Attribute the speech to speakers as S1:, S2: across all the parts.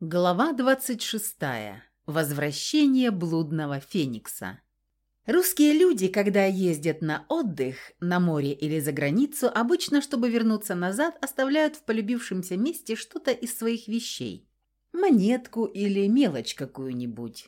S1: Глава 26. Возвращение блудного феникса. Русские люди, когда ездят на отдых, на море или за границу, обычно, чтобы вернуться назад, оставляют в полюбившемся месте что-то из своих вещей. Монетку или мелочь какую-нибудь.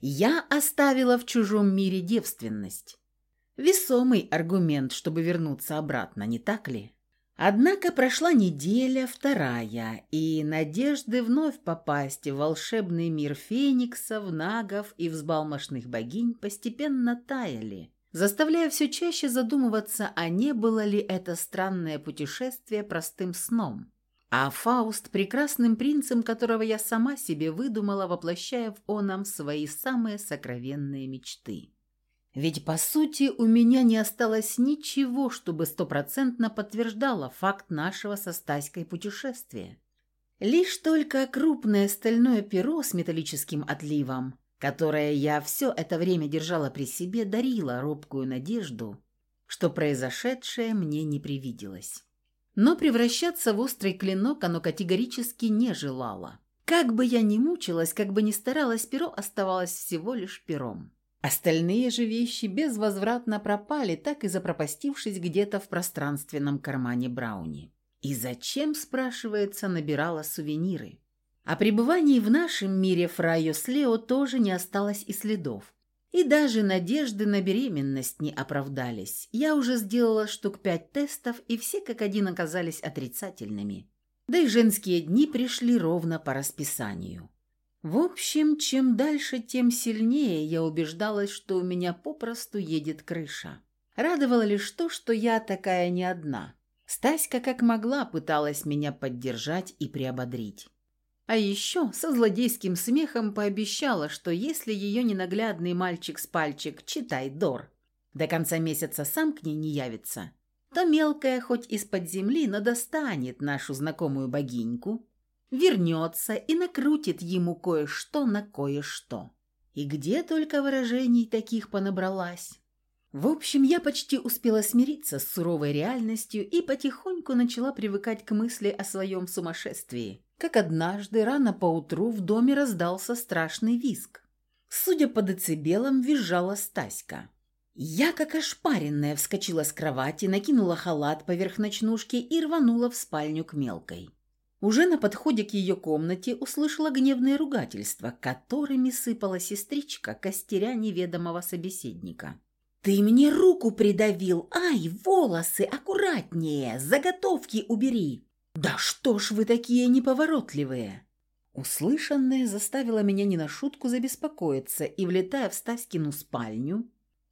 S1: Я оставила в чужом мире девственность. Весомый аргумент, чтобы вернуться обратно, не так ли? Однако прошла неделя, вторая, и надежды вновь попасть в волшебный мир фениксов, нагов и взбалмошных богинь постепенно таяли, заставляя все чаще задумываться, а не было ли это странное путешествие простым сном. А Фауст прекрасным принцем, которого я сама себе выдумала, воплощая в оном свои самые сокровенные мечты. Ведь, по сути, у меня не осталось ничего, чтобы стопроцентно подтверждало факт нашего со Стаськой путешествия. Лишь только крупное стальное перо с металлическим отливом, которое я все это время держала при себе, дарило робкую надежду, что произошедшее мне не привиделось. Но превращаться в острый клинок оно категорически не желало. Как бы я ни мучилась, как бы ни старалась, перо оставалось всего лишь пером. Остальные же вещи безвозвратно пропали, так и запропастившись где-то в пространственном кармане Брауни. И зачем, спрашивается, набирала сувениры? О пребывании в нашем мире Фрайо с Лео тоже не осталось и следов. И даже надежды на беременность не оправдались. Я уже сделала штук 5 тестов, и все как один оказались отрицательными. Да и женские дни пришли ровно по расписанию. В общем, чем дальше, тем сильнее я убеждалась, что у меня попросту едет крыша. Радовало лишь то, что я такая не одна. Стаська как могла пыталась меня поддержать и приободрить. А еще со злодейским смехом пообещала, что если ее ненаглядный мальчик с пальчик, читай Дор, до конца месяца сам к ней не явится, то мелкая хоть из-под земли, но достанет нашу знакомую богиньку, вернется и накрутит ему кое-что на кое-что. И где только выражений таких понабралась. В общем, я почти успела смириться с суровой реальностью и потихоньку начала привыкать к мысли о своем сумасшествии, как однажды рано поутру в доме раздался страшный визг. Судя по децибелам, визжала Стаська. Я, как ошпаренная, вскочила с кровати, накинула халат поверх ночнушки и рванула в спальню к мелкой. Уже на подходе к ее комнате услышала гневные ругательства, которыми сыпала сестричка, костеря неведомого собеседника. «Ты мне руку придавил! Ай, волосы! Аккуратнее! Заготовки убери!» «Да что ж вы такие неповоротливые!» Услышанное заставило меня не на шутку забеспокоиться, и, влетая в Стаськину спальню,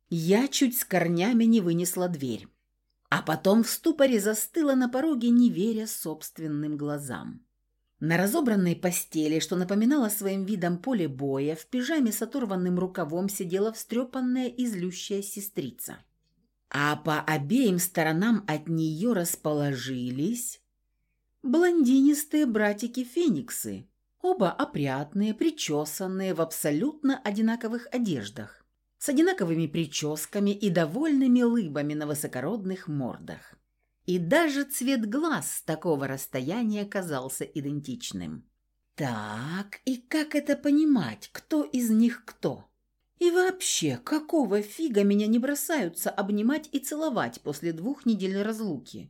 S1: я чуть с корнями не вынесла дверь. А потом в ступоре застыла на пороге, не веря собственным глазам. На разобранной постели, что напоминало своим видом поле боя, в пижаме с оторванным рукавом сидела встрепанная и злющая сестрица. А по обеим сторонам от нее расположились блондинистые братики-фениксы, оба опрятные, причесанные в абсолютно одинаковых одеждах, с одинаковыми прическами и довольными лыбами на высокородных мордах. И даже цвет глаз с такого расстояния казался идентичным. Так, и как это понимать, кто из них кто? И вообще, какого фига меня не бросаются обнимать и целовать после 2 недель разлуки?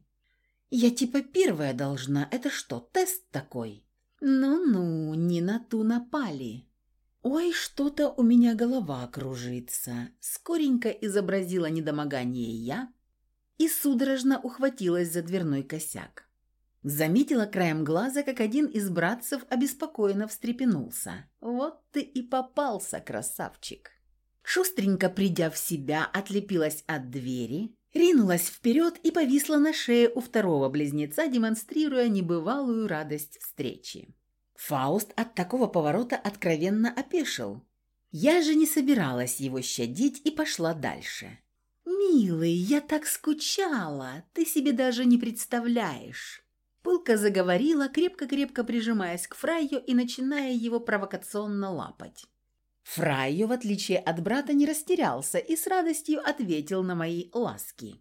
S1: Я типа первая должна, это что, тест такой? Ну-ну, не на ту напали. «Ой, что-то у меня голова кружится», — скоренько изобразила недомогание я и судорожно ухватилась за дверной косяк. Заметила краем глаза, как один из братцев обеспокоенно встрепенулся. «Вот ты и попался, красавчик!» Шустренько придя в себя, отлепилась от двери, ринулась вперед и повисла на шее у второго близнеца, демонстрируя небывалую радость встречи. Фауст от такого поворота откровенно опешил. Я же не собиралась его щадить и пошла дальше. «Милый, я так скучала, ты себе даже не представляешь!» Пылко заговорила, крепко-крепко прижимаясь к Фрайо и начиная его провокационно лапать. Фрайо, в отличие от брата, не растерялся и с радостью ответил на мои ласки.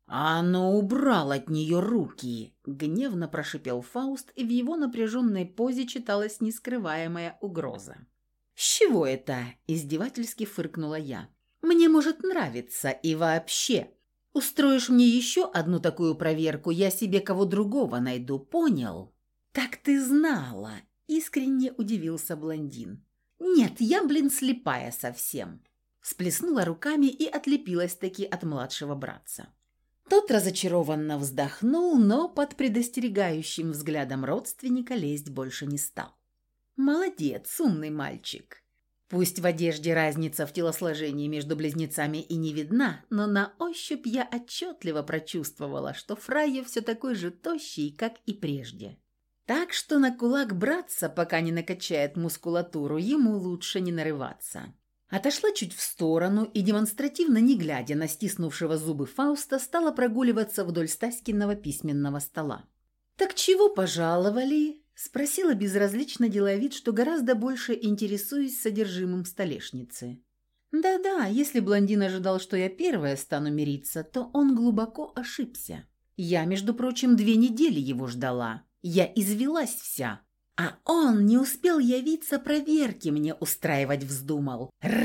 S1: «А ну, убрал от нее руки!» – гневно прошипел Фауст, и в его напряженной позе читалась нескрываемая угроза. «С чего это?» – издевательски фыркнула я. «Мне может нравиться, и вообще. Устроишь мне еще одну такую проверку, я себе кого другого найду, понял?» «Так ты знала!» – искренне удивился блондин. «Нет, я, слепая совсем!» Всплеснула руками и отлепилась-таки от младшего братца. Тот разочарованно вздохнул, но под предостерегающим взглядом родственника лезть больше не стал. «Молодец, умный мальчик. Пусть в одежде разница в телосложении между близнецами и не видна, но на ощупь я отчетливо прочувствовала, что Фрайо все такой же тощий, как и прежде. Так что на кулак братца, пока не накачает мускулатуру, ему лучше не нарываться». Отошла чуть в сторону и, демонстративно не глядя на стиснувшего зубы Фауста, стала прогуливаться вдоль Стаськиного письменного стола. «Так чего пожаловали?» – спросила безразлично, делая вид, что гораздо больше интересуюсь содержимым столешницы. Да-да, если блондин ожидал, что я первая стану мириться, то он глубоко ошибся. Я, между прочим, 2 недели его ждала. Я извелась вся. А он не успел явиться, проверки мне устраивать вздумал.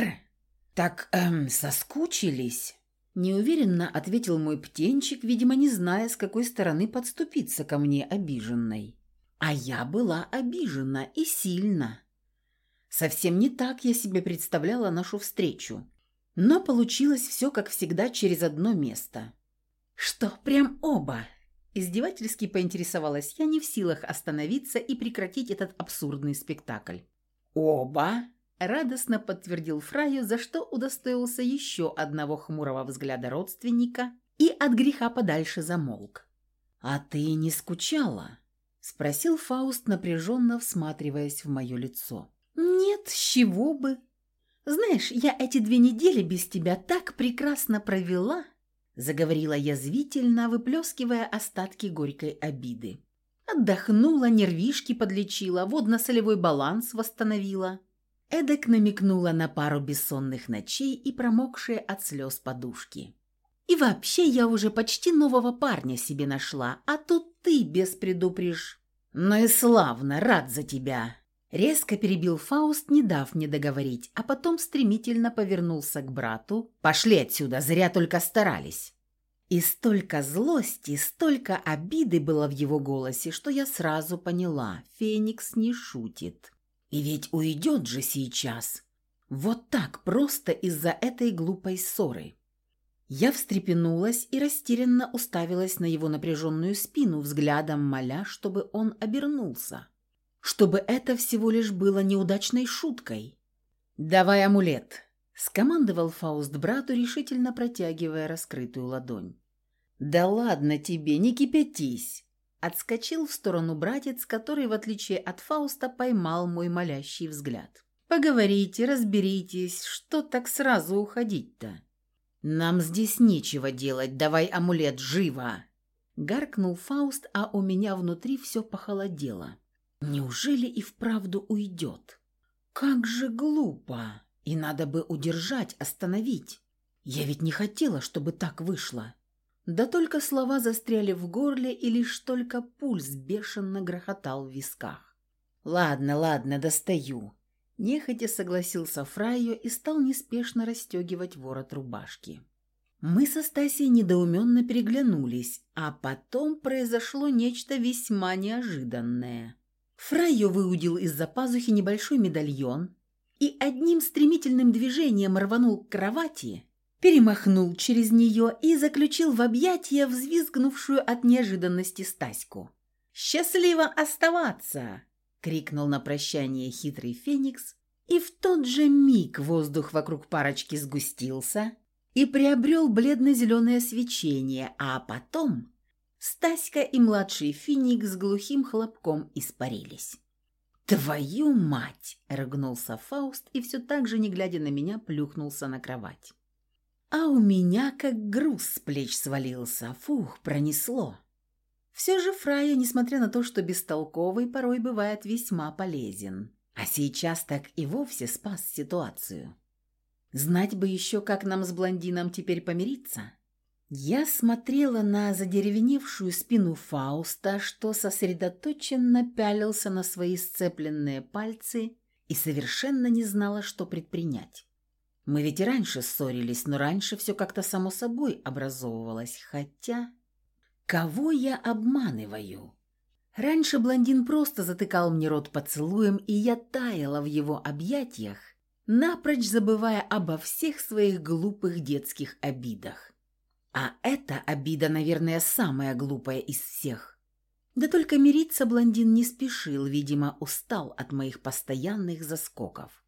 S1: Так, соскучились?» Неуверенно ответил мой птенчик, видимо, не зная, с какой стороны подступиться ко мне обиженной. А я была обижена и сильно. Совсем не так я себе представляла нашу встречу. Но получилось все, как всегда, через одно место. «Что, прям оба?» Издевательски поинтересовалась я, не в силах остановиться и прекратить этот абсурдный спектакль. «Оба!» – радостно подтвердил Фрайо, за что удостоился еще одного хмурого взгляда родственника и от греха подальше замолк. «А ты не скучала?» – спросил Фауст, напряженно всматриваясь в мое лицо. «Нет, с чего бы? Знаешь, я эти 2 недели без тебя так прекрасно провела!» Заговорила язвительно, выплескивая остатки горькой обиды. Отдохнула, нервишки подлечила, водно-солевой баланс восстановила. Эдак намекнула на пару бессонных ночей и промокшие от слез подушки. «И вообще я уже почти нового парня себе нашла, а тут ты без предупрежь». «Ну и славно, рад за тебя!» Резко перебил Фауст, не дав мне договорить, а потом стремительно повернулся к брату. «Пошли отсюда, зря только старались». И столько злости, столько обиды было в его голосе, что я сразу поняла, Феникс не шутит. И ведь уйдет же сейчас. Вот так просто из-за этой глупой ссоры. Я встрепенулась и растерянно уставилась на его напряженную спину, взглядом моля, чтобы он обернулся. Чтобы это всего лишь было неудачной шуткой. «Давай амулет», – скомандовал Фауст брату, решительно протягивая раскрытую ладонь. «Да ладно тебе, не кипятись», – отскочил в сторону братец, который, в отличие от Фауста, поймал мой молящий взгляд. «Поговорите, разберитесь, что так сразу уходить-то?» «Нам здесь нечего делать, давай амулет, живо!» Гаркнул Фауст, а у меня внутри все похолодело. Неужели и вправду уйдет? Как же глупо! И надо бы удержать, остановить. Я ведь не хотела, чтобы так вышло. Да только слова застряли в горле, и лишь только пульс бешено грохотал в висках. «Ладно, ладно, достаю». Нехотя согласился Фрайо и стал неспешно расстегивать ворот рубашки. Мы со Стасей недоуменно переглянулись, а потом произошло нечто весьма неожиданное. Фрайо выудил из-за пазухи небольшой медальон и одним стремительным движением рванул к кровати, перемахнул через нее и заключил в объятия взвизгнувшую от неожиданности Стаську. «Счастливо оставаться!» — крикнул на прощание хитрый Феникс, и в тот же миг воздух вокруг парочки сгустился и приобрел бледно-зеленое свечение, а потом Стаська и младший Феникс с глухим хлопком испарились. «Твою мать!» – рыгнулся Фауст и все так же, не глядя на меня, плюхнулся на кровать. А у меня как груз с плеч свалился. Фух, пронесло. Все же Фрайо, несмотря на то, что бестолковый, порой бывает весьма полезен. А сейчас так и вовсе спас ситуацию. Знать бы еще, как нам с блондином теперь помириться. Я смотрела на задеревеневшую спину Фауста, что сосредоточенно пялился на свои сцепленные пальцы и совершенно не знала, что предпринять. Мы ведь и раньше ссорились, но раньше все как-то само собой образовывалось, хотя... Кого я обманываю? Раньше блондин просто затыкал мне рот поцелуем, и я таяла в его объятиях, напрочь забывая обо всех своих глупых детских обидах. А эта обида, наверное, самая глупая из всех. Да только мириться блондин не спешил, видимо, устал от моих постоянных заскоков.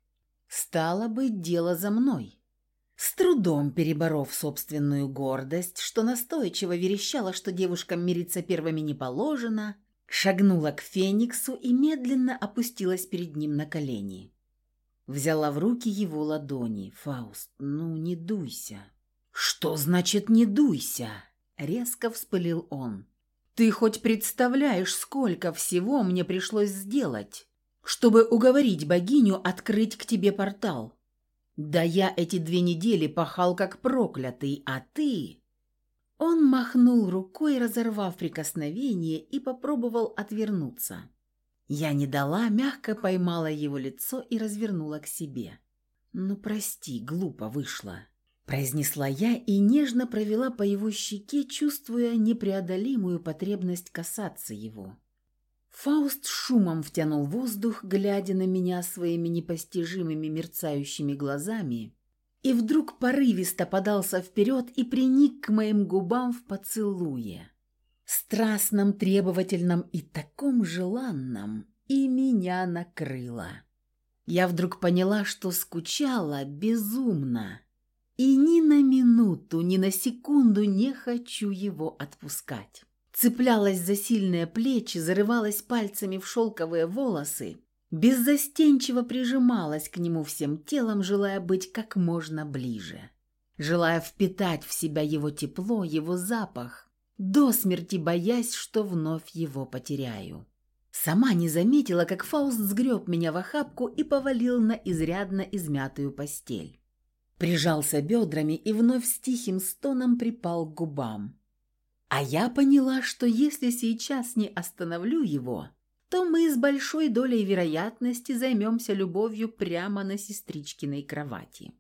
S1: Стало быть, дело за мной. С трудом переборов собственную гордость, что настойчиво верещала, что девушкам мириться первыми не положено, шагнула к Фениксу и медленно опустилась перед ним на колени. Взяла в руки его ладони. «Фауст, ну не дуйся». «Что значит «не дуйся»?» — резко вспылил он. «Ты хоть представляешь, сколько всего мне пришлось сделать, чтобы уговорить богиню открыть к тебе портал? Да я эти 2 недели пахал как проклятый, а ты...» Он махнул рукой, разорвав прикосновение, и попробовал отвернуться. Я не дала, мягко поймала его лицо и развернула к себе. «Ну, прости, глупо вышло», — произнесла я и нежно провела по его щеке, чувствуя непреодолимую потребность касаться его. Фауст шумом втянул воздух, глядя на меня своими непостижимыми мерцающими глазами, и вдруг порывисто подался вперед и приник к моим губам в поцелуе. Страстном, требовательном и таком желанном, и меня накрыло. Я вдруг поняла, что скучала безумно, и ни на минуту, ни на секунду не хочу его отпускать. Цеплялась за сильные плечи, зарывалась пальцами в шелковые волосы, беззастенчиво прижималась к нему всем телом, желая быть как можно ближе, желая впитать в себя его тепло, его запах, до смерти боясь, что вновь его потеряю. Сама не заметила, как Фауст сгреб меня в охапку и повалил на изрядно измятую постель. Прижался бедрами и вновь с тихим стоном припал к губам. А я поняла, что если сейчас не остановлю его, то мы с большой долей вероятности займемся любовью прямо на сестричкиной кровати.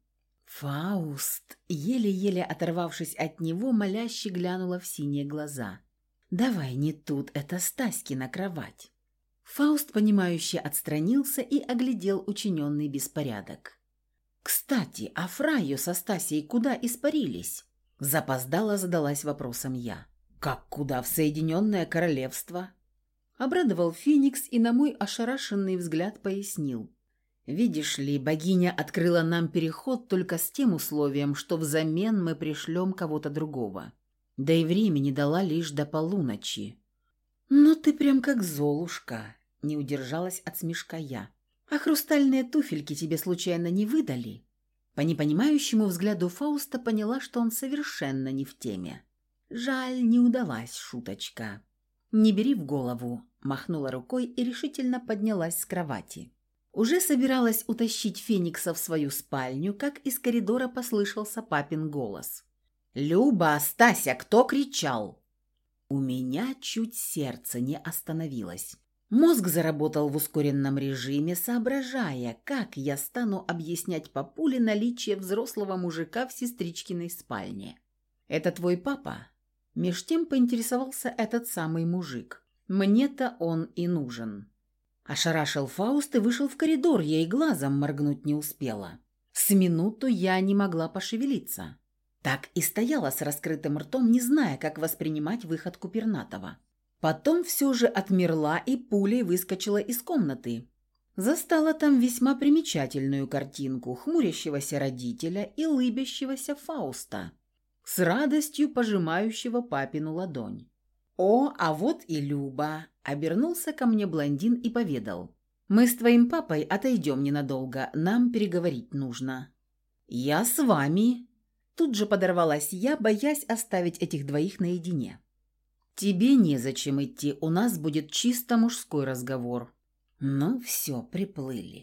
S1: «Фауст», еле-еле оторвавшись от него, моляще глянула в синие глаза. «Давай не тут, это Стаськина кровать». Фауст, понимающе отстранился и оглядел учиненный беспорядок. «Кстати, а Фрайо со Стасей куда испарились?» Запоздала задалась вопросом я. «Как куда? В Соединенное Королевство?» Обрадовал Феникс и на мой ошарашенный взгляд пояснил. «Видишь ли, богиня открыла нам переход только с тем условием, что взамен мы пришлем кого-то другого. Да и времени дала лишь до полуночи». «Ну ты прям как Золушка», — не удержалась от смешка я. «А хрустальные туфельки тебе случайно не выдали?» По непонимающему взгляду Фауста поняла, что он совершенно не в теме. Жаль, не удалась шуточка. «Не бери в голову», — махнула рукой и решительно поднялась с кровати. Уже собиралась утащить Феникса в свою спальню, как из коридора послышался папин голос. «Люба, Стася, кто кричал?» У меня чуть сердце не остановилось. Мозг заработал в ускоренном режиме, соображая, как я стану объяснять папуле наличие взрослого мужика в сестричкиной спальне. «Это твой папа?» Меж тем поинтересовался этот самый мужик. «Мне-то он и нужен». Ошарашил Фауст и вышел в коридор, я и глазом моргнуть не успела. С минуту я не могла пошевелиться. Так и стояла с раскрытым ртом, не зная, как воспринимать выходку пернатого. Потом все же отмерла и пулей выскочила из комнаты. Застала там весьма примечательную картинку хмурящегося родителя и лыбящегося Фауста, с радостью пожимающего папину ладонь. «О, а вот и Люба!» — обернулся ко мне блондин и поведал. «Мы с твоим папой отойдем ненадолго, нам переговорить нужно». «Я с вами!» Тут же подорвалась я, боясь оставить этих двоих наедине. «Тебе незачем идти, у нас будет чисто мужской разговор». Ну все, приплыли.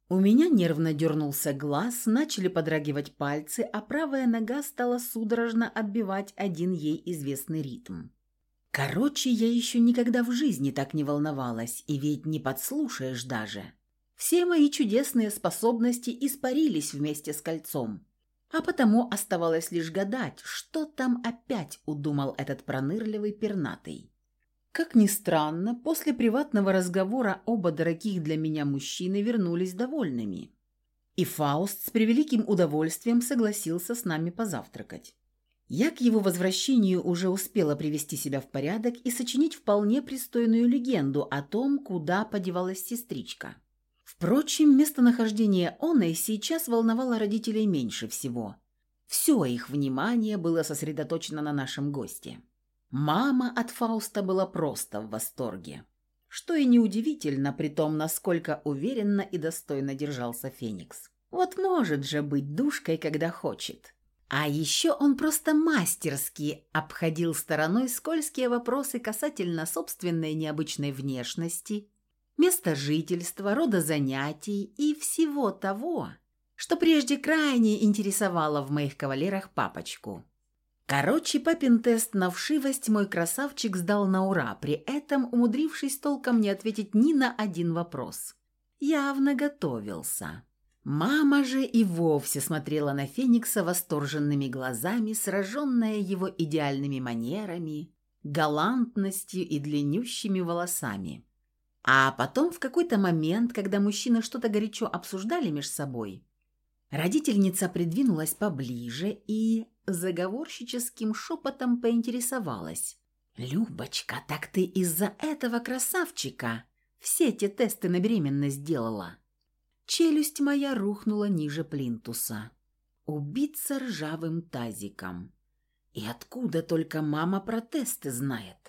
S1: У меня нервно дернулся глаз, начали подрагивать пальцы, а правая нога стала судорожно отбивать один ей известный ритм. Короче, я еще никогда в жизни так не волновалась, и ведь не подслушаешь даже. Все мои чудесные способности испарились вместе с кольцом, а потому оставалось лишь гадать, что там опять удумал этот пронырливый пернатый. Как ни странно, после приватного разговора оба дорогих для меня мужчины вернулись довольными. И Фауст с превеликим удовольствием согласился с нами позавтракать. Я к его возвращению уже успела привести себя в порядок и сочинить вполне пристойную легенду о том, куда подевалась сестричка. Впрочем, местонахождение оной сейчас волновало родителей меньше всего. Все их внимание было сосредоточено на нашем госте. Мама от Фауста была просто в восторге. Что и неудивительно, при том, насколько уверенно и достойно держался Феникс. Вот может же быть душкой, когда хочет. А еще он просто мастерски обходил стороной скользкие вопросы касательно собственной необычной внешности, места жительства, рода занятий и всего того, что прежде крайне интересовало в моих кавалерах папочку. Короче, папин тест на вшивость мой красавчик сдал на ура, при этом умудрившись толком не ответить ни на один вопрос. Явно готовился. Мама же и вовсе смотрела на Феникса восторженными глазами, сраженная его идеальными манерами, галантностью и длиннющими волосами. А потом в какой-то момент, когда мужчины что-то горячо обсуждали между собой, родительница придвинулась поближе и заговорщическим шепотом поинтересовалась. «Любочка, так ты из-за этого красавчика все те тесты на беременность делала?» Челюсть моя рухнула ниже плинтуса. Убиться ржавым тазиком. И откуда только мама про тесты знает?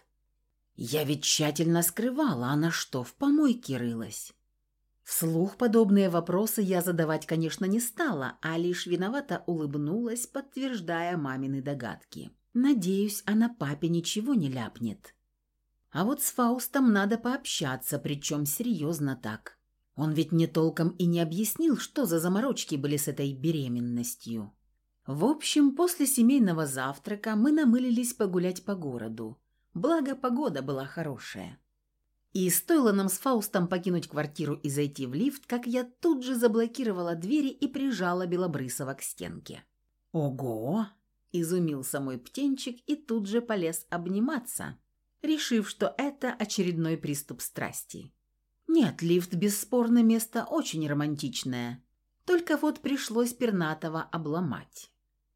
S1: Я ведь тщательно скрывала, она что, в помойке рылась? Вслух подобные вопросы я задавать, конечно, не стала, а лишь виновато улыбнулась, подтверждая мамины догадки. Надеюсь, она папе ничего не ляпнет. А вот с Фаустом надо пообщаться, причем серьезно так. Он ведь мне толком и не объяснил, что за заморочки были с этой беременностью. В общем, после семейного завтрака мы намылились погулять по городу. Благо, погода была хорошая. И стоило нам с Фаустом покинуть квартиру и зайти в лифт, как я тут же заблокировала двери и прижала Белобрысова к стенке. «Ого!» – изумился мой птенчик и тут же полез обниматься, решив, что это очередной приступ страсти. Нет, лифт бесспорно место очень романтичное, только вот пришлось пернатого обломать.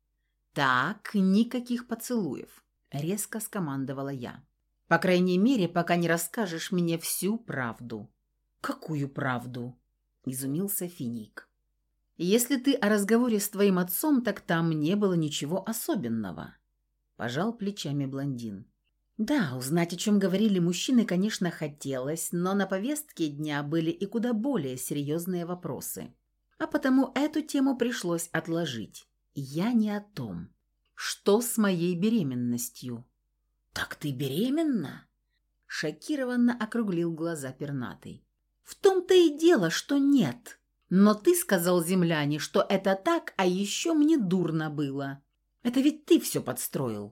S1: «Так, никаких поцелуев», – резко скомандовала я. «По крайней мере, пока не расскажешь мне всю правду». «Какую правду?» – изумился Финик. «Если ты о разговоре с твоим отцом, так там не было ничего особенного», – пожал плечами блондин. Да, узнать, о чем говорили мужчины, конечно, хотелось, но на повестке дня были и куда более серьезные вопросы. А потому эту тему пришлось отложить. Я не о том. Что с моей беременностью? «Так ты беременна?» Шокированно округлил глаза пернатый. «В том-то и дело, что нет. Но ты сказал земляне, что это так, а еще мне дурно было. Это ведь ты все подстроил».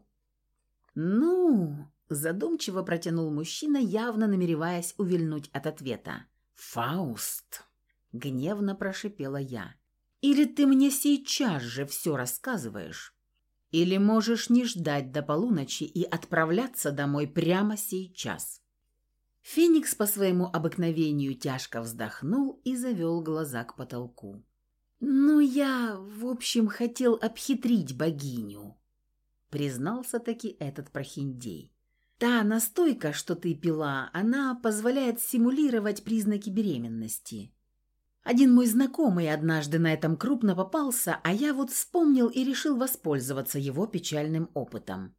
S1: «Ну...» – задумчиво протянул мужчина, явно намереваясь увильнуть от ответа. «Фауст!» – гневно прошипела я. «Или ты мне сейчас же все рассказываешь, или можешь не ждать до полуночи и отправляться домой прямо сейчас». Феникс по своему обыкновению тяжко вздохнул и завел глаза к потолку. «Ну, я, в общем, хотел обхитрить богиню», — признался таки этот прохиндей. «Та настойка, что ты пила, она позволяет симулировать признаки беременности. Один мой знакомый однажды на этом крупно попался, а я вот вспомнил и решил воспользоваться его печальным опытом».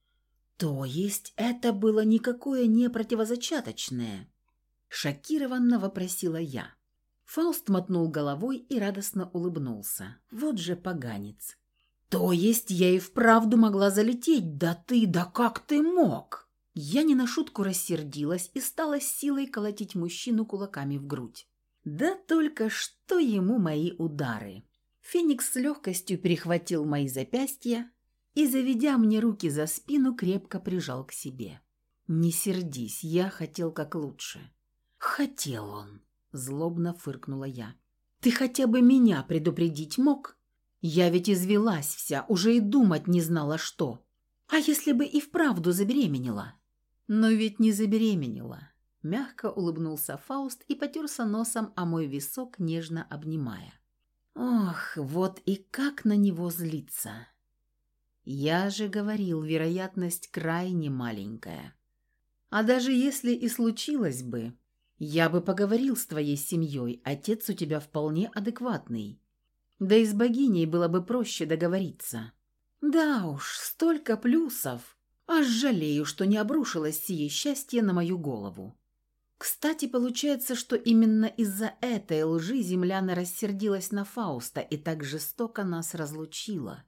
S1: «То есть это было никакое не противозачаточное?» – шокированно вопросила я. Фауст мотнул головой и радостно улыбнулся. «Вот же поганец!» «То есть я и вправду могла залететь? Да как ты мог?» Я не на шутку рассердилась и стала с силой колотить мужчину кулаками в грудь. Да только что ему мои удары. Феникс с легкостью перехватил мои запястья и, заведя мне руки за спину, крепко прижал к себе. «Не сердись, я хотел как лучше». «Хотел он», – злобно фыркнула я. «Ты хотя бы меня предупредить мог? Я ведь извелась вся, уже и думать не знала, что. А если бы и вправду забеременела?» «Но ведь не забеременела», – мягко улыбнулся Фауст и потерся носом о мой висок, нежно обнимая. «Ох, вот и как на него злиться!» «Я же говорил, вероятность крайне маленькая. А даже если и случилось бы, я бы поговорил с твоей семьей, отец у тебя вполне адекватный. Да и с богиней было бы проще договориться». «Да уж, столько плюсов, аж жалею, что не обрушилось сие счастье на мою голову». Кстати, получается, что именно из-за этой лжи земляна рассердилась на Фауста и так жестоко нас разлучила.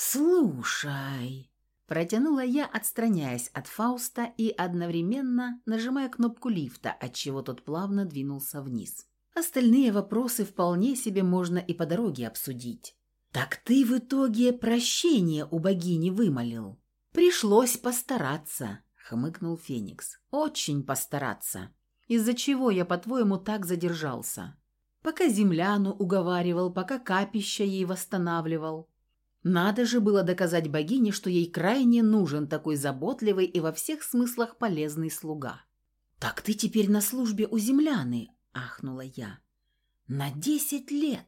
S1: «Слушай», – протянула я, отстраняясь от Фауста и одновременно нажимая кнопку лифта, отчего тот плавно двинулся вниз. Остальные вопросы вполне себе можно и по дороге обсудить. «Так ты в итоге прощение у богини вымолил?» «Пришлось постараться», – хмыкнул Феникс. «Очень постараться. Из-за чего я, по-твоему, так задержался? Пока земляну уговаривал, пока капища ей восстанавливал. Надо же было доказать богине, что ей крайне нужен такой заботливый и во всех смыслах полезный слуга». «Так ты теперь на службе у земляны», – ахнула я. «На 10 лет».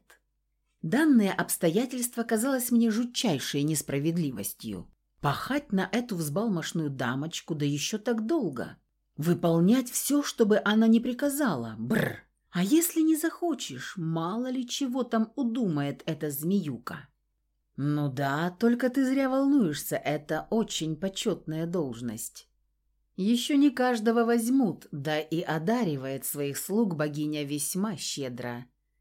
S1: Данное обстоятельство казалось мне жутчайшей несправедливостью. Пахать на эту взбалмошную дамочку, да еще так долго. Выполнять все, чтобы она не приказала. Бррр. А если не захочешь, мало ли чего там удумает эта змеюка. Ну да, только ты зря волнуешься, это очень почетная должность. Еще не каждого возьмут, да и одаривает своих слуг богиня весьма щедро.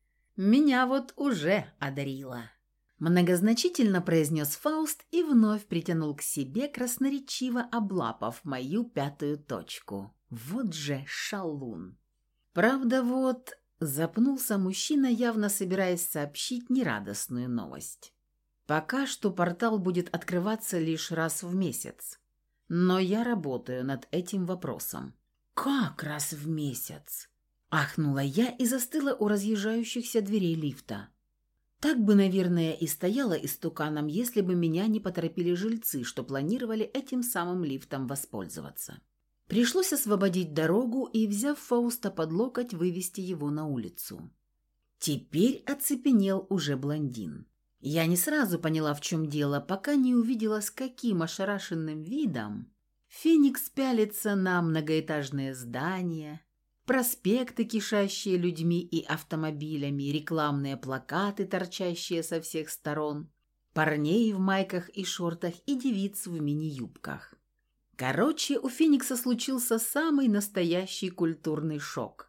S1: Меня вот уже одарила. Многозначительно произнес Фауст и вновь притянул к себе, красноречиво облапав мою пятую точку. Вот же шалун. Правда, вот запнулся мужчина, явно собираясь сообщить нерадостную новость. Пока что портал будет открываться лишь раз в месяц. Но я работаю над этим вопросом. «Как раз в месяц?» Ахнула я и застыла у разъезжающихся дверей лифта. Так бы, наверное, и стояла истуканом, если бы меня не поторопили жильцы, что планировали этим самым лифтом воспользоваться. Пришлось освободить дорогу и, взяв Фауста под локоть, вывести его на улицу. Теперь оцепенел уже блондин. Я не сразу поняла, в чем дело, пока не увидела, с каким ошарашенным видом Феникс пялится на многоэтажные здания, проспекты, кишащие людьми и автомобилями, рекламные плакаты, торчащие со всех сторон, парней в майках и шортах и девиц в мини-юбках. Короче, у Феникса случился самый настоящий культурный шок.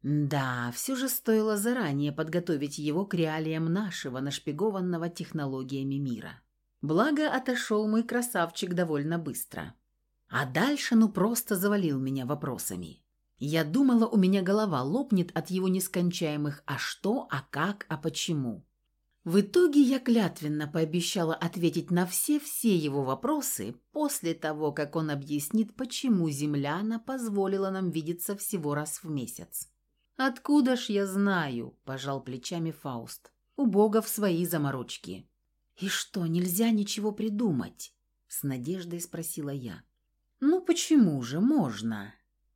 S1: Да, все же стоило заранее подготовить его к реалиям нашего, нашпигованного технологиями мира. Благо, отошел мой красавчик довольно быстро. А дальше просто завалил меня вопросами. Я думала, у меня голова лопнет от его нескончаемых «а что?», «а как?», «а почему?». В итоге я клятвенно пообещала ответить на все его вопросы после того, как он объяснит, почему земляна позволила нам видеться всего раз в месяц. «Откуда ж я знаю?» – пожал плечами Фауст. «У богов свои заморочки». «И что, нельзя ничего придумать?» – с надеждой спросила я. «Ну почему же можно?»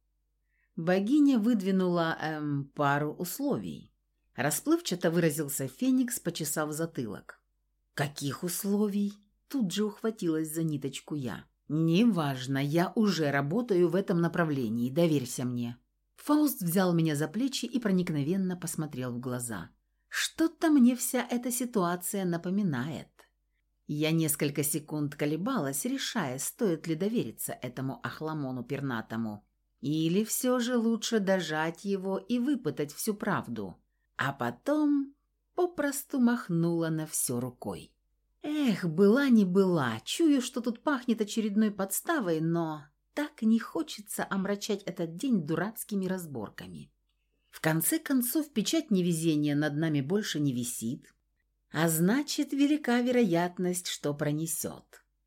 S1: Богиня выдвинула, пару условий. Расплывчато выразился Феникс, почесав затылок. «Каких условий?» Тут же ухватилась за ниточку я. «Неважно, я уже работаю в этом направлении, доверься мне». Фауст взял меня за плечи и проникновенно посмотрел в глаза. «Что-то мне вся эта ситуация напоминает». Я несколько секунд колебалась, решая, стоит ли довериться этому охламону пернатому. Или все же лучше дожать его и выпытать всю правду. А потом попросту махнула на все рукой. Эх, была не была, чую, что тут пахнет очередной подставой, но так не хочется омрачать этот день дурацкими разборками. В конце концов, печать невезения над нами больше не висит, а значит, велика вероятность, что пронесет.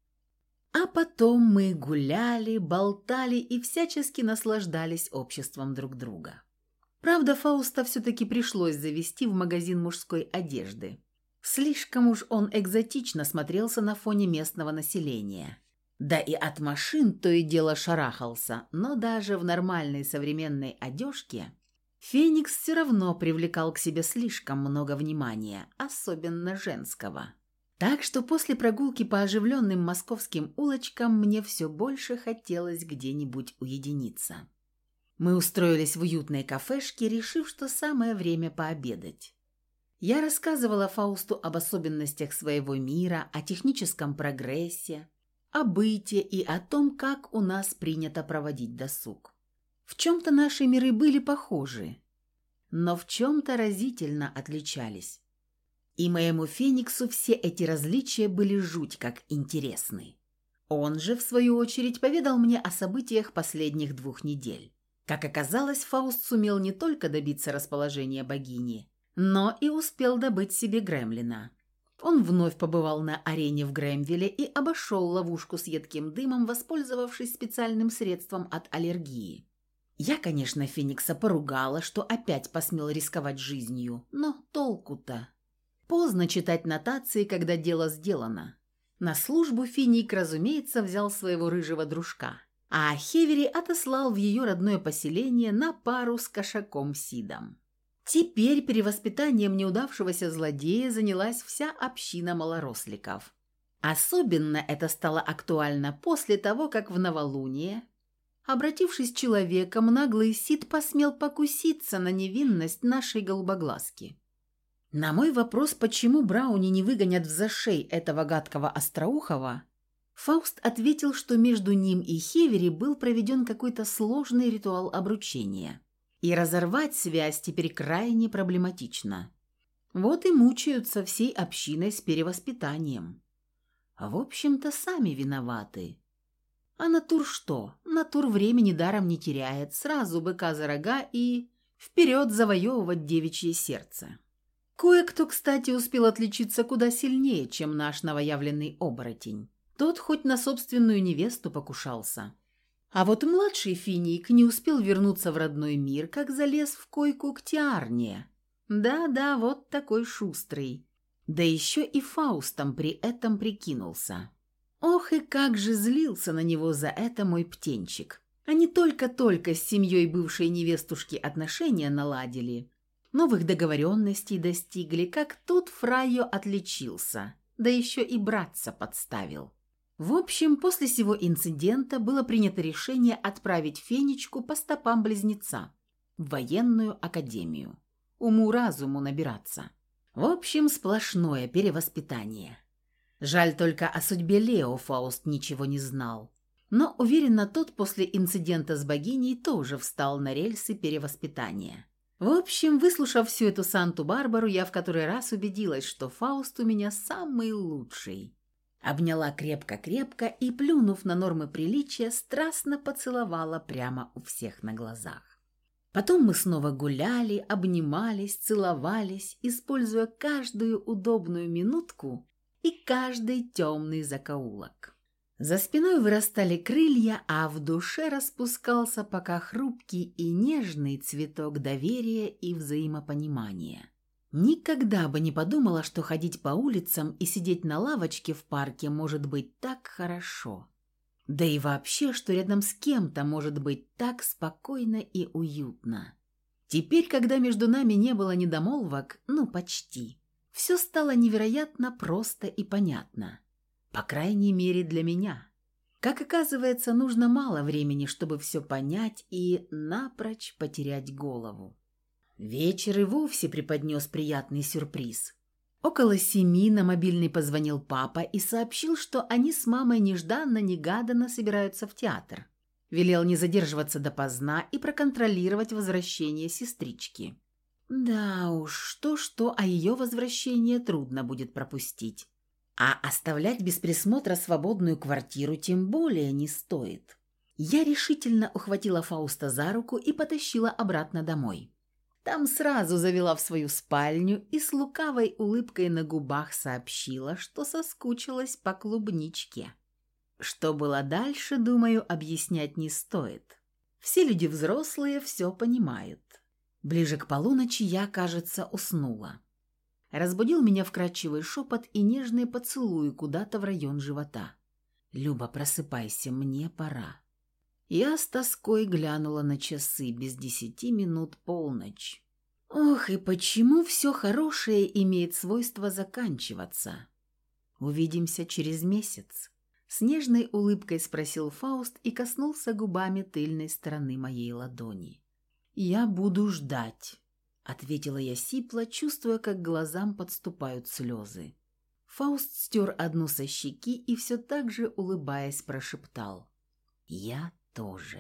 S1: А потом мы гуляли, болтали и всячески наслаждались обществом друг друга. Правда, Фауста все-таки пришлось завести в магазин мужской одежды. Слишком уж он экзотично смотрелся на фоне местного населения. Да и от машин то и дело шарахался, но даже в нормальной современной одежке Феникс все равно привлекал к себе слишком много внимания, особенно женского. Так что после прогулки по оживленным московским улочкам мне все больше хотелось где-нибудь уединиться. Мы устроились в уютной кафешке, решив, что самое время пообедать. Я рассказывала Фаусту об особенностях своего мира, о техническом прогрессе, о быте и о том, как у нас принято проводить досуг. В чем-то наши миры были похожи, но в чем-то разительно отличались. И моему Фениксу все эти различия были жуть как интересны. Он же, в свою очередь, поведал мне о событиях последних 2 недель. Как оказалось, Фауст сумел не только добиться расположения богини, но и успел добыть себе гремлина. Он вновь побывал на арене в Грэмвилле и обошел ловушку с едким дымом, воспользовавшись специальным средством от аллергии. Я, конечно, Феникса поругала, что опять посмел рисковать жизнью, но толку-то? Поздно читать нотации, когда дело сделано. На службу Финик, разумеется, взял своего рыжего дружка, а Хевери отослал в ее родное поселение на пару с кошаком Сидом. Теперь перевоспитанием неудавшегося злодея занялась вся община малоросликов. Особенно это стало актуально после того, как в новолуние, обратившись человеком, наглый Сид посмел покуситься на невинность нашей голубоглазки. На мой вопрос, почему Брауни не выгонят в зашей этого гадкого остроухого, Фауст ответил, что между ним и Хевери был проведен какой-то сложный ритуал обручения, и разорвать связь теперь крайне проблематично. Вот и мучаются всей общиной с перевоспитанием. В общем-то, сами виноваты. А Натур что? Натур времени даром не теряет, сразу быка за рога и вперед завоевывать девичье сердце. Кое-кто, кстати, успел отличиться куда сильнее, чем наш новоявленный оборотень. Тот хоть на собственную невесту покушался. А вот младший Финик не успел вернуться в родной мир, как залез в койку к Тиарне. Да-да, вот такой шустрый. Да еще и Фаустом при этом прикинулся. Ох, и как же злился на него за это мой птенчик. Они только-только с семьей бывшей невестушки отношения наладили, новых договоренностей достигли, как тут Фрайо отличился, да еще и братца подставил. В общем, после сего инцидента было принято решение отправить Фенечку по стопам близнеца в военную академию. Уму-разуму набираться. В общем, сплошное перевоспитание. Жаль только о судьбе Лео Фауст ничего не знал. Но, уверенно, тот после инцидента с богиней тоже встал на рельсы перевоспитания. В общем, выслушав всю эту Санту-Барбару, я в который раз убедилась, что Фауст у меня самый лучший. Обняла крепко-крепко и, плюнув на нормы приличия, страстно поцеловала прямо у всех на глазах. Потом мы снова гуляли, обнимались, целовались, используя каждую удобную минутку и каждый темный закоулок. За спиной вырастали крылья, а в душе распускался пока хрупкий и нежный цветок доверия и взаимопонимания. Никогда бы не подумала, что ходить по улицам и сидеть на лавочке в парке может быть так хорошо. Да и вообще, что рядом с кем-то может быть так спокойно и уютно. Теперь, когда между нами не было недомолвок, ну почти, все стало невероятно просто и понятно. По крайней мере для меня. Как оказывается, нужно мало времени, чтобы все понять и напрочь потерять голову. Вечер и вовсе преподнес приятный сюрприз. Около 7 на мобильный позвонил папа и сообщил, что они с мамой нежданно-негаданно собираются в театр. Велел не задерживаться допоздна и проконтролировать возвращение сестрички. Да уж, что-что, а ее возвращение трудно будет пропустить. А оставлять без присмотра свободную квартиру тем более не стоит. Я решительно ухватила Фауста за руку и потащила обратно домой. Там сразу завела в свою спальню и с лукавой улыбкой на губах сообщила, что соскучилась по клубничке. Что было дальше, думаю, объяснять не стоит. Все люди взрослые все понимают. Ближе к полуночи я, кажется, уснула. Разбудил меня вкрадчивый шепот и нежные поцелуи куда-то в район живота. «Люба, просыпайся, мне пора». Я с тоской глянула на часы, без 10 минут полночь. Ох, и почему все хорошее имеет свойство заканчиваться? Увидимся через месяц. С нежной улыбкой спросил Фауст и коснулся губами тыльной стороны моей ладони. «Я буду ждать», — ответила я сипло, чувствуя, как к глазам подступают слезы. Фауст стер одну со щеки и все так же, улыбаясь, прошептал: «Я тоже».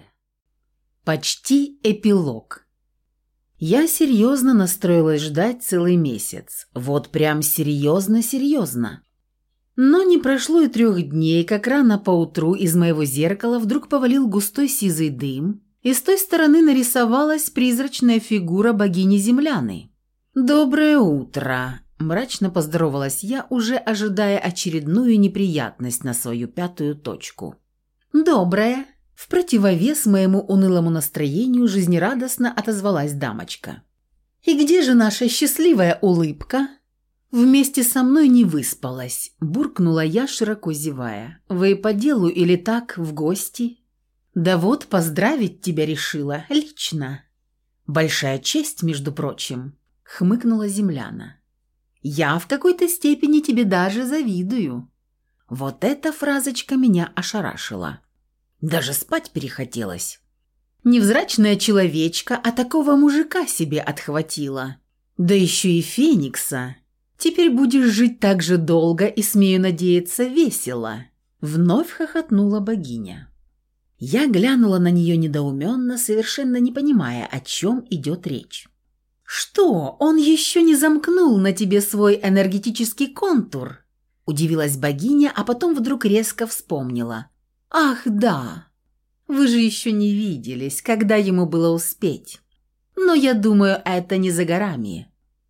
S1: Почти эпилог. Я серьезно настроилась ждать целый месяц. Вот прям серьезно-серьезно. Но не прошло и 3 дней, как рано поутру из моего зеркала вдруг повалил густой сизый дым, и с той стороны нарисовалась призрачная фигура богини Земляны. «Доброе утро!» – мрачно поздоровалась я, уже ожидая очередную неприятность на свою 5-ю точку. «Доброе!» – в противовес моему унылому настроению жизнерадостно отозвалась дамочка. «И где же наша счастливая улыбка?» «Вместе со мной не выспалась», – буркнула я, широко зевая. «Вы по делу или так, в гости?» «Да вот, поздравить тебя решила, лично». «Большая честь, между прочим», – хмыкнула земляна. «Я в какой-то степени тебе даже завидую». Вот эта фразочка меня ошарашила. Даже спать перехотелось. Невзрачная человечка, а такого мужика себе отхватила. Да еще и Феникса. Теперь будешь жить так же долго и, смею надеяться, весело. Вновь хохотнула богиня. Я глянула на нее недоуменно, совершенно не понимая, о чем идет речь. «Что, он еще не замкнул на тебе свой энергетический контур?» Удивилась богиня, а потом вдруг резко вспомнила. «Ах, да! Вы же еще не виделись, когда ему было успеть. Но я думаю, это не за горами».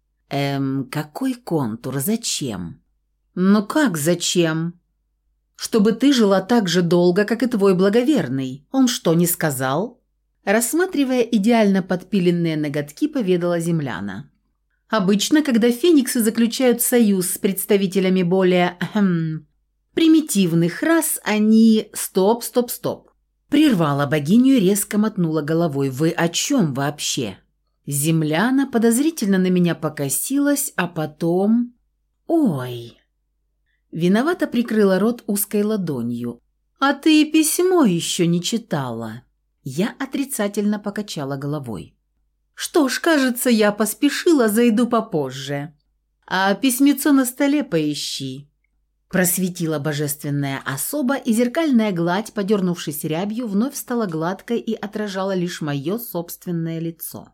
S1: Какой контур? Зачем?» «Ну как зачем?» «Чтобы ты жила так же долго, как и твой благоверный. Он что, не сказал?» Рассматривая идеально подпиленные ноготки, поведала земляна. «Обычно, когда фениксы заключают союз с представителями более примитивных рас, они...» «Стоп!» Прервала богиню и резко мотнула головой. «Вы о чем вообще?» Земляна подозрительно на меня покосилась, а потом... «Ой!» Виновато прикрыла рот узкой ладонью. «А ты и письмо еще не читала». Я отрицательно покачала головой. «Что ж, кажется, я поспешила, зайду попозже. А письмецо на столе поищи». Просветила божественная особа, и зеркальная гладь, подернувшись рябью, вновь стала гладкой и отражала лишь мое собственное лицо.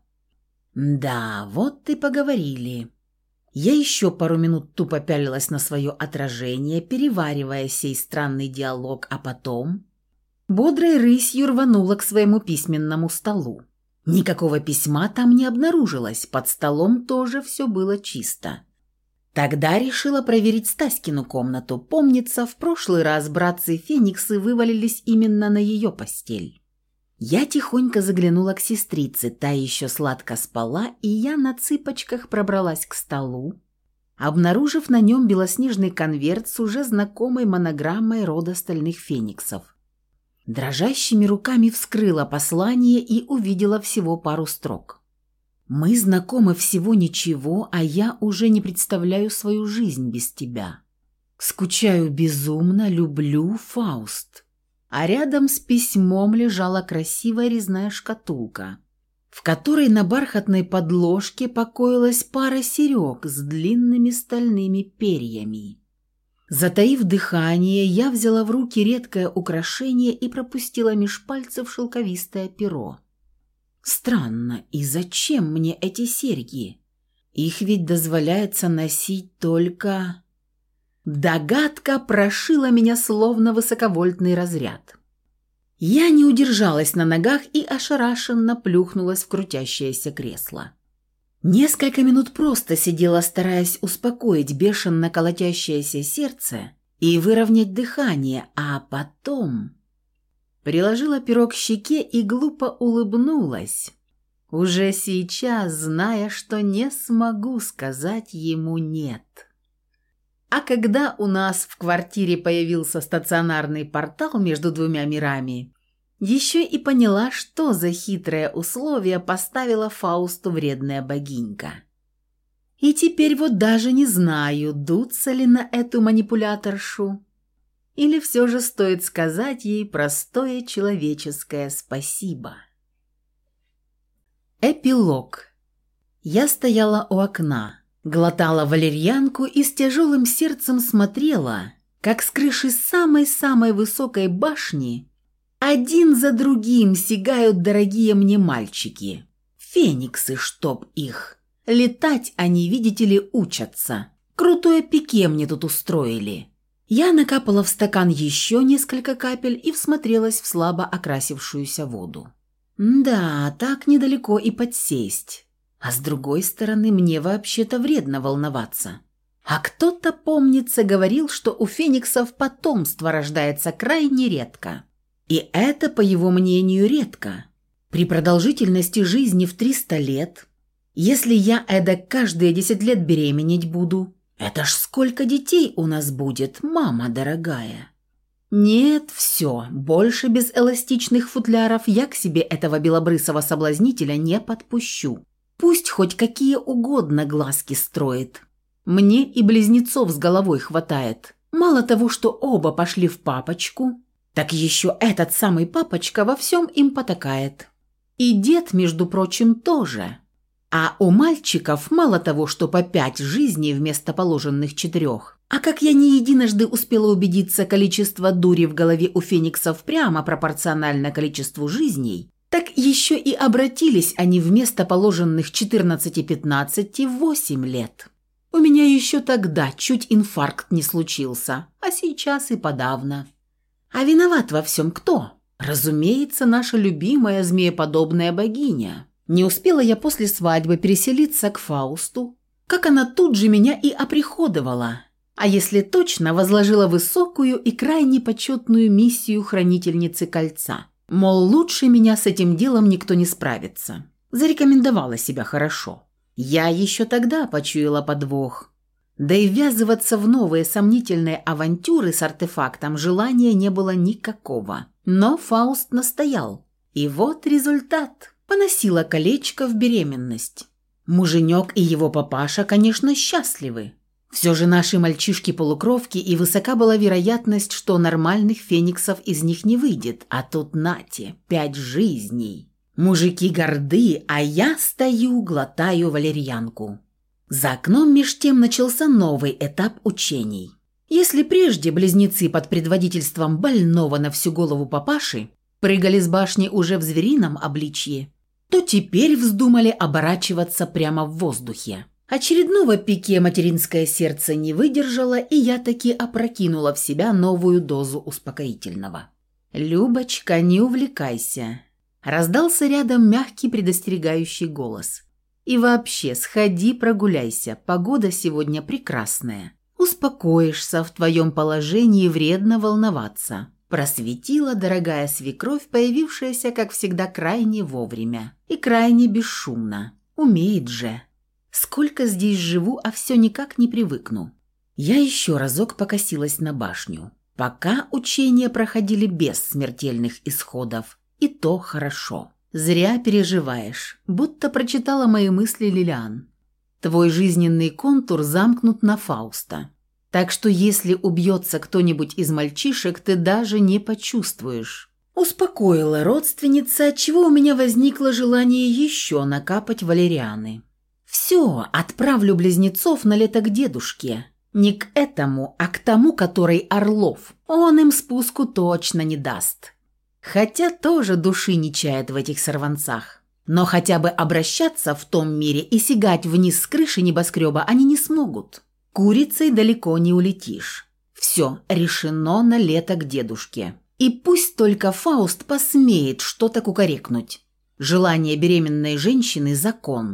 S1: «Да, вот и поговорили». Я еще пару минут тупо пялилась на свое отражение, переваривая сей странный диалог, а потом бодрой рысью рванула к своему письменному столу. Никакого письма там не обнаружилось, под столом тоже все было чисто. Тогда решила проверить Стаськину комнату. Помнится, в прошлый раз братцы-фениксы вывалились именно на ее постель. Я тихонько заглянула к сестрице, та еще сладко спала, и я на цыпочках пробралась к столу, обнаружив на нем белоснежный конверт с уже знакомой монограммой рода стальных фениксов. Дрожащими руками вскрыла послание и увидела всего пару строк. «Мы знакомы всего ничего, а я уже не представляю свою жизнь без тебя. Скучаю безумно, люблю, Фауст». А рядом с письмом лежала красивая резная шкатулка, в которой на бархатной подложке покоилась пара серег с длинными стальными перьями. Затаив дыхание, я взяла в руки редкое украшение и пропустила меж пальцев шелковистое перо. Странно, и зачем мне эти серьги? Их ведь дозволяется носить только... Догадка прошила меня словно высоковольтный разряд. Я не удержалась на ногах и ошарашенно плюхнулась в крутящееся кресло. Несколько минут просто сидела, стараясь успокоить бешено колотящееся сердце и выровнять дыхание, а потом приложила перо к щеке и глупо улыбнулась, уже сейчас зная, что не смогу сказать ему «нет». А когда у нас в квартире появился стационарный портал между двумя мирами, еще и поняла, что за хитрое условие поставила Фаусту вредная богинька. И теперь вот даже не знаю, дуться ли на эту манипуляторшу, или все же стоит сказать ей простое человеческое спасибо. Эпилог. Я стояла у окна, глотала валерьянку и с тяжелым сердцем смотрела, как с крыши самой-самой высокой башни один за другим сигают дорогие мне мальчики. Фениксы, чтоб их. Летать они, видите ли, учатся. Крутое пике мне тут устроили. Я накапала в стакан еще несколько капель и всмотрелась в слабо окрасившуюся воду. Да, так недалеко и подсесть. А с другой стороны, мне вообще-то вредно волноваться. А кто-то, помнится, говорил, что у фениксов потомство рождается крайне редко. И это, по его мнению, редко. При продолжительности жизни в 300 лет, если я эдак каждые 10 лет беременеть буду, это ж сколько детей у нас будет, мама дорогая. Нет, все, больше без эластичных футляров я к себе этого белобрысого соблазнителя не подпущу. Пусть хоть какие угодно глазки строит. Мне и близнецов с головой хватает. Мало того, что оба пошли в папочку, так еще этот самый папочка во всем им потакает. И дед, между прочим, тоже. А у мальчиков мало того, что по 5 жизней вместо положенных 4, а как я не единожды успела убедиться, количество дури в голове у фениксов прямо пропорционально количеству жизней, так еще и обратились они вместо положенных 14-15 в 8 лет. У меня еще тогда чуть инфаркт не случился, а сейчас и подавно. А виноват во всем кто? Разумеется, наша любимая змееподобная богиня. Не успела я после свадьбы переселиться к Фаусту, как она тут же меня и оприходовала, а если точно, возложила высокую и крайне почетную миссию хранительницы кольца. Мол, лучше меня с этим делом никто не справится. Зарекомендовала себя хорошо. Я еще тогда почуяла подвох. Да и ввязываться в новые сомнительные авантюры с артефактом желания не было никакого. Но Фауст настоял. И вот результат. Поносила колечко в беременность. Муженек и его папаша, конечно, счастливы. Все же наши мальчишки-полукровки, и высока была вероятность, что нормальных фениксов из них не выйдет. А тут нате, 5 жизней. Мужики горды, а я стою, глотаю валерьянку. За окном меж тем начался новый этап учений. Если прежде близнецы под предводительством больного на всю голову папаши прыгали с башни уже в зверином обличье, то теперь вздумали оборачиваться прямо в воздухе. Очередного пике материнское сердце не выдержало, и я таки опрокинула в себя новую дозу успокоительного. «Любочка, не увлекайся», – раздался рядом мягкий предостерегающий голос. «И вообще, сходи прогуляйся, погода сегодня прекрасная. Успокоишься, в твоем положении вредно волноваться». Просветила дорогая свекровь, появившаяся, как всегда, крайне вовремя и крайне бесшумно. Умеет же. Сколько здесь живу, а все никак не привыкну. Я еще разок покосилась на башню. Пока учения проходили без смертельных исходов. И то хорошо. Зря переживаешь, будто прочитала мои мысли Лилиан. Твой жизненный контур замкнут на Фауста. Так что если убьется кто-нибудь из мальчишек, ты даже не почувствуешь. Успокоила родственница, отчего у меня возникло желание еще накапать валерианы. Все, отправлю близнецов на лето к дедушке. Не к этому, а к тому, который Орлов. Он им спуску точно не даст. Хотя тоже души не чает в этих сорванцах. Но хотя бы обращаться в том мире и сигать вниз с крыши небоскреба они не смогут. Курицей далеко не улетишь. Все, решено на лето к дедушке. И пусть только Фауст посмеет что-то кукарекнуть. Желание беременной женщины – закон.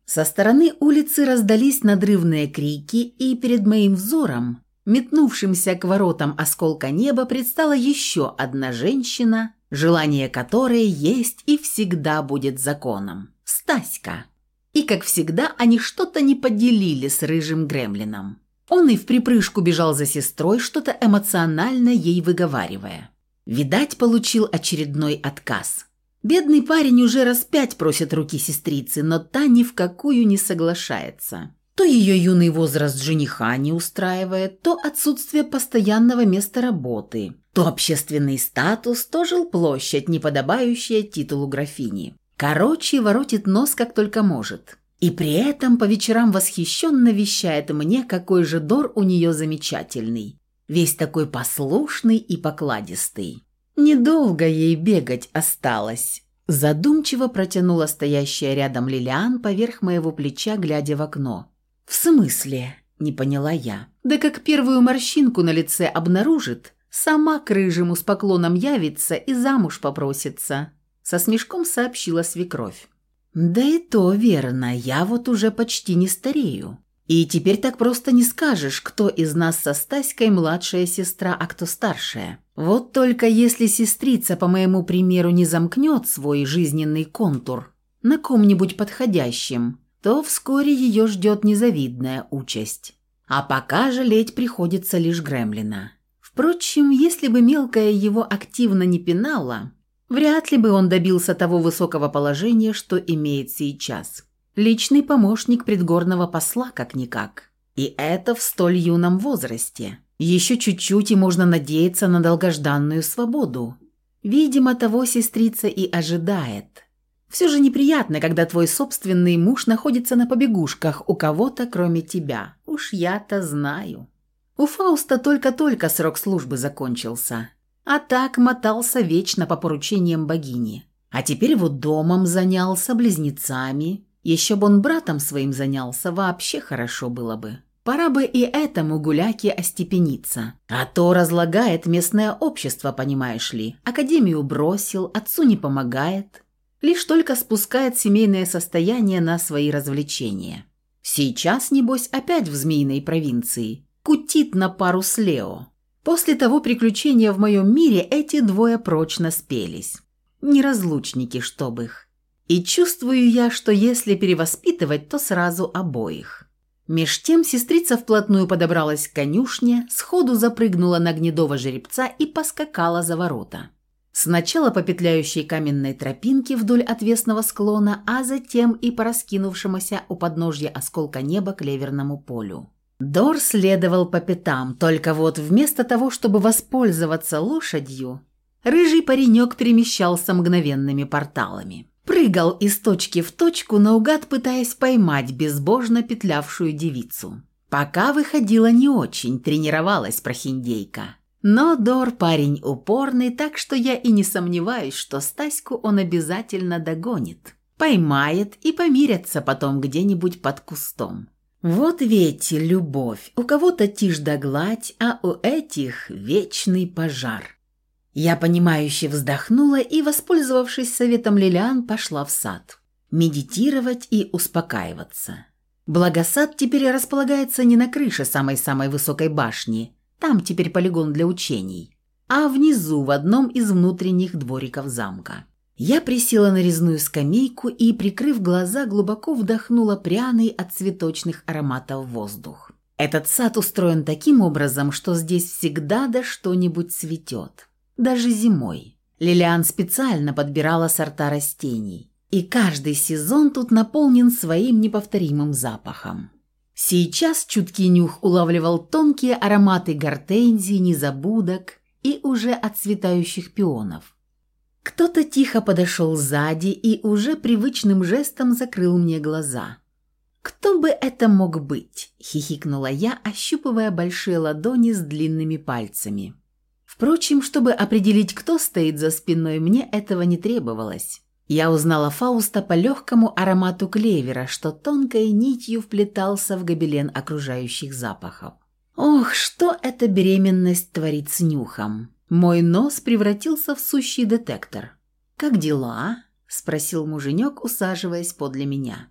S1: Со стороны улицы раздались надрывные крики, и перед моим взором, метнувшимся к воротам осколка неба, предстала еще одна женщина, желание которой есть и всегда будет законом. Стаська. И, как всегда, они что-то не поделили с рыжим гремлином. Он и вприпрыжку бежал за сестрой, что-то эмоционально ей выговаривая. Видать, получил очередной отказ. Бедный парень уже раз 5 просит руки сестрицы, но та ни в какую не соглашается. То ее юный возраст жениха не устраивает, то отсутствие постоянного места работы, то общественный статус, то жилплощадь, не подобающая титулу графини. Короче, воротит нос как только может. И при этом по вечерам восхищенно вещает мне, какой же Дор у нее замечательный. Весь такой послушный и покладистый. Недолго ей бегать осталось. Задумчиво протянула стоящая рядом Лилиан поверх моего плеча, глядя в окно. «В смысле?» – не поняла я. «Да как первую морщинку на лице обнаружит, сама к рыжему с поклоном явится и замуж попросится», – со смешком сообщила свекровь. «Да и то верно, я вот уже почти не старею. И теперь так просто не скажешь, кто из нас со Стаськой младшая сестра, а кто старшая. Вот только если сестрица, по моему примеру, не замкнет свой жизненный контур на ком-нибудь подходящем, то вскоре ее ждет незавидная участь. А пока жалеть приходится лишь гремлина. Впрочем, если бы мелкая его активно не пинала, вряд ли бы он добился того высокого положения, что имеет сейчас. Личный помощник предгорного посла как-никак. И это в столь юном возрасте. Еще чуть-чуть, и можно надеяться на долгожданную свободу. Видимо, того сестрица и ожидает. Все же неприятно, когда твой собственный муж находится на побегушках у кого-то, кроме тебя. Уж я-то знаю. У Фауста только-только срок службы закончился. А так мотался вечно по поручениям богини. А теперь вот домом занялся, близнецами. Еще бы он братом своим занялся, вообще хорошо было бы. Пора бы и этому гуляке остепениться. А то разлагает местное общество, понимаешь ли. Академию бросил, отцу не помогает. Лишь только спускает семейное состояние на свои развлечения. Сейчас, небось, опять в Змеиной провинции. Кутит на пару с Лео. После того приключения в моем мире эти двое прочно спелись. Неразлучники, чтоб их. И чувствую я, что если перевоспитывать, то сразу обоих. Меж тем сестрица вплотную подобралась к конюшне, сходу запрыгнула на гнедого жеребца и поскакала за ворота. Сначала по петляющей каменной тропинке вдоль отвесного склона, а затем и по раскинувшемуся у подножья осколка неба клеверному полю. Дор следовал по пятам, только вот вместо того, чтобы воспользоваться лошадью, рыжий паренек перемещался мгновенными порталами. Прыгал из точки в точку, наугад пытаясь поймать безбожно петлявшую девицу. Пока выходила не очень, тренировалась прохиндейка. Но Дор парень упорный, так что я и не сомневаюсь, что Стаську он обязательно догонит. Поймает и помирятся потом где-нибудь под кустом. Вот ведь любовь. У кого-то тишь да гладь, а у этих вечный пожар. Я понимающе вздохнула и, воспользовавшись советом Лилиан, пошла в сад. Медитировать и успокаиваться. Благо сад теперь располагается не на крыше самой-самой высокой башни, там теперь полигон для учений, а внизу в одном из внутренних двориков замка. Я присела на резную скамейку и, прикрыв глаза, глубоко вдохнула пряный от цветочных ароматов воздух. Этот сад устроен таким образом, что здесь всегда да что-нибудь цветет. Даже зимой. Лилиан специально подбирала сорта растений. И каждый сезон тут наполнен своим неповторимым запахом. Сейчас чуткий нюх улавливал тонкие ароматы гортензий, незабудок и уже отцветающих пионов. Кто-то тихо подошел сзади и уже привычным жестом закрыл мне глаза. «Кто бы это мог быть?» – хихикнула я, ощупывая большие ладони с длинными пальцами. Впрочем, чтобы определить, кто стоит за спиной, мне этого не требовалось. Я узнала Фауста по легкому аромату клевера, что тонкой нитью вплетался в гобелен окружающих запахов. Ох, что эта беременность творит с нюхом. Мой нос превратился в сущий детектор. «Как дела?» – спросил муженек, усаживаясь подле меня.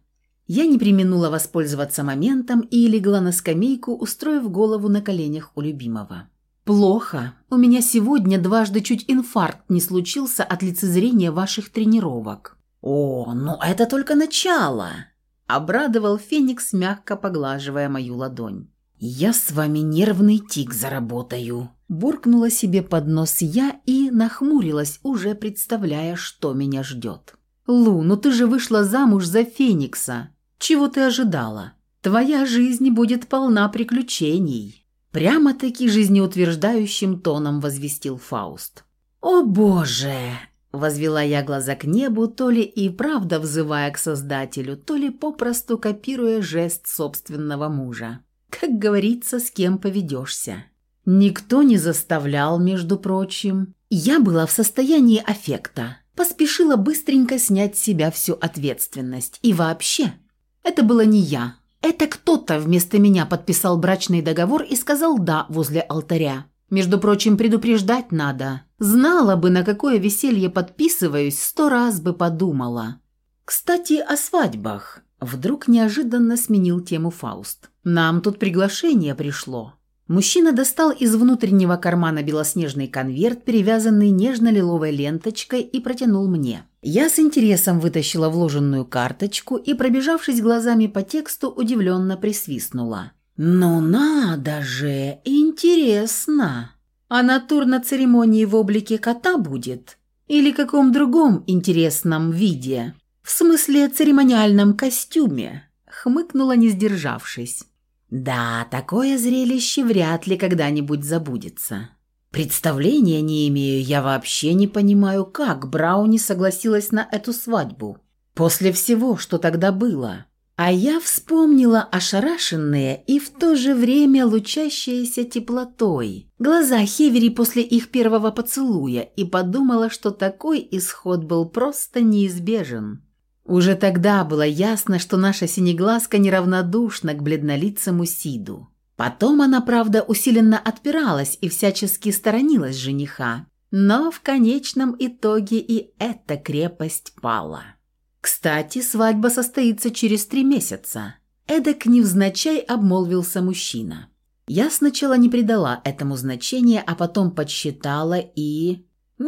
S1: Я не преминула воспользоваться моментом и легла на скамейку, устроив голову на коленях у любимого. «Плохо. У меня сегодня дважды чуть инфаркт не случился от лицезрения ваших тренировок». «О, ну это только начало!» – обрадовал Феникс, мягко поглаживая мою ладонь. «Я с вами нервный тик заработаю», – буркнула себе под нос я и нахмурилась, уже представляя, что меня ждет. «Лу, ну ты же вышла замуж за Феникса. Чего ты ожидала? Твоя жизнь будет полна приключений», – прямо-таки жизнеутверждающим тоном возвестил Фауст. «О боже!» – возвела я глаза к небу, то ли и правда взывая к Создателю, то ли попросту копируя жест собственного мужа. Как говорится, с кем поведешься. Никто не заставлял, между прочим. Я была в состоянии аффекта. Поспешила быстренько снять с себя всю ответственность. И вообще, это было не я. Это кто-то вместо меня подписал брачный договор и сказал «да» возле алтаря. Между прочим, предупреждать надо. Знала бы, на какое веселье подписываюсь, 100 раз бы подумала. Кстати, о свадьбах. Вдруг неожиданно сменил тему Фауст. «Нам тут приглашение пришло». Мужчина достал из внутреннего кармана белоснежный конверт, перевязанный нежно-лиловой ленточкой, и протянул мне. Я с интересом вытащила вложенную карточку и, пробежавшись глазами по тексту, удивленно присвистнула. «Ну надо же! Интересно! А натур на церемонии в облике кота будет? Или каком другом интересном виде? В смысле церемониальном костюме?» Хмыкнула, не сдержавшись. «Да, такое зрелище вряд ли когда-нибудь забудется. Представления не имею, я вообще не понимаю, как Брауни согласилась на эту свадьбу. После всего, что тогда было. А я вспомнила ошарашенные и в то же время лучащиеся теплотой глаза Хевери после их первого поцелуя и подумала, что такой исход был просто неизбежен. Уже тогда было ясно, что наша синеглазка неравнодушна к бледнолицему Сиду. Потом она, правда, усиленно отпиралась и всячески сторонилась жениха. Но в конечном итоге и эта крепость пала. Кстати, свадьба состоится через 3 месяца. Эдак невзначай обмолвился мужчина. Я сначала не придала этому значения, а потом подсчитала и...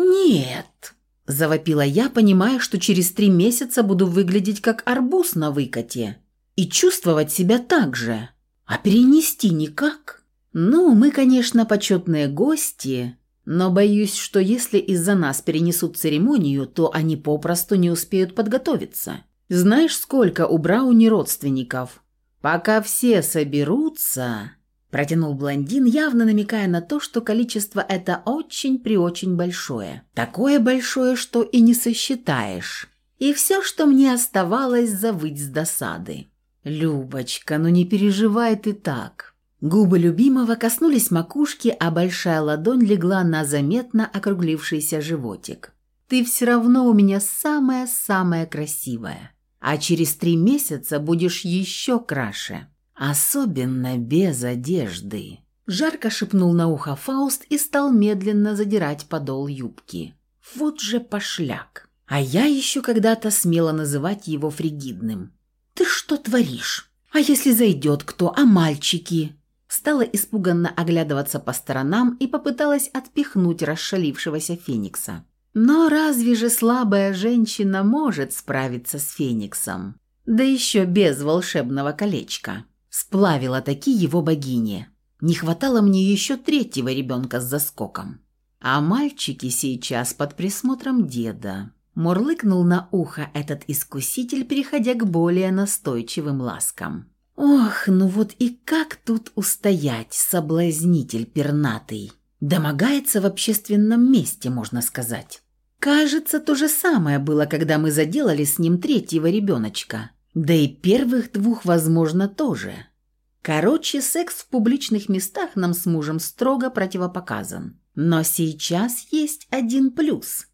S1: «Нет!» – завопила я, понимая, что через 3 месяца буду выглядеть как арбуз на выкате. И чувствовать себя так же. А перенести никак. Ну, мы, конечно, почетные гости, но боюсь, что если из-за нас перенесут церемонию, то они попросту не успеют подготовиться. Знаешь, сколько у Брауни родственников? Пока все соберутся, протянул блондин, явно намекая на то, что количество это очень-преочень большое. Такое большое, что и не сосчитаешь. И все, что мне оставалось, завыть с досады. «Любочка, ну не переживай ты так». Губы любимого коснулись макушки, а большая ладонь легла на заметно округлившийся животик. «Ты все равно у меня самая-самая красивая, а через 3 месяца будешь еще краше, особенно без одежды». Жарко шепнул на ухо Фауст и стал медленно задирать подол юбки. Вот же пошляк. А я еще когда-то смела называть его фригидным. «Ты что творишь? А если зайдет кто, а мальчики?» Стала испуганно оглядываться по сторонам и попыталась отпихнуть расшалившегося Феникса. Но разве же слабая женщина может справиться с Фениксом? Да еще без волшебного колечка. Сплавила таки его богиня. Не хватало мне еще 3-го ребенка с заскоком. А мальчики сейчас под присмотром деда. Мурлыкнул на ухо этот искуситель, переходя к более настойчивым ласкам. «Ох, ну вот и как тут устоять, соблазнитель пернатый? Домогается в общественном месте, можно сказать. Кажется, то же самое было, когда мы заделали с ним 3-го ребеночка. Да и первых 2, возможно, тоже. Короче, секс в публичных местах нам с мужем строго противопоказан. Но сейчас есть один плюс.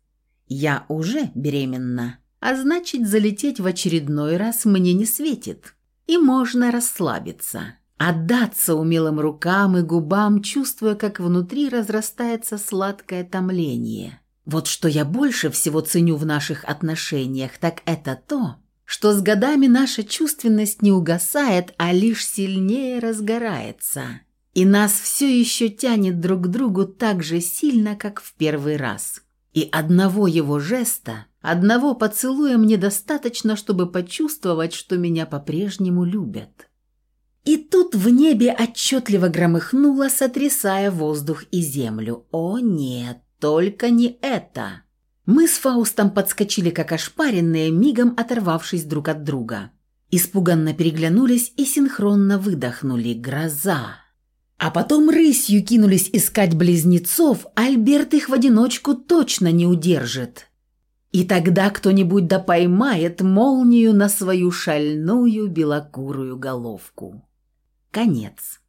S1: Я уже беременна, а значит, залететь в очередной раз мне не светит. И можно расслабиться, отдаться умелым рукам и губам, чувствуя, как внутри разрастается сладкое томление. Вот что я больше всего ценю в наших отношениях, так это то, что с годами наша чувственность не угасает, а лишь сильнее разгорается, и нас все еще тянет друг к другу так же сильно, как в первый раз. И одного его жеста, одного поцелуя мне достаточно, чтобы почувствовать, что меня по-прежнему любят. И тут в небе отчетливо громыхнуло, сотрясая воздух и землю. О нет, только не это! Мы с Фаустом подскочили, как ошпаренные, мигом оторвавшись друг от друга. Испуганно переглянулись и синхронно выдохнули: «Гроза!». А потом рысью кинулись искать близнецов, Альберт их в одиночку точно не удержит. И тогда кто-нибудь да поймает молнию на свою шальную белокурую головку. Конец.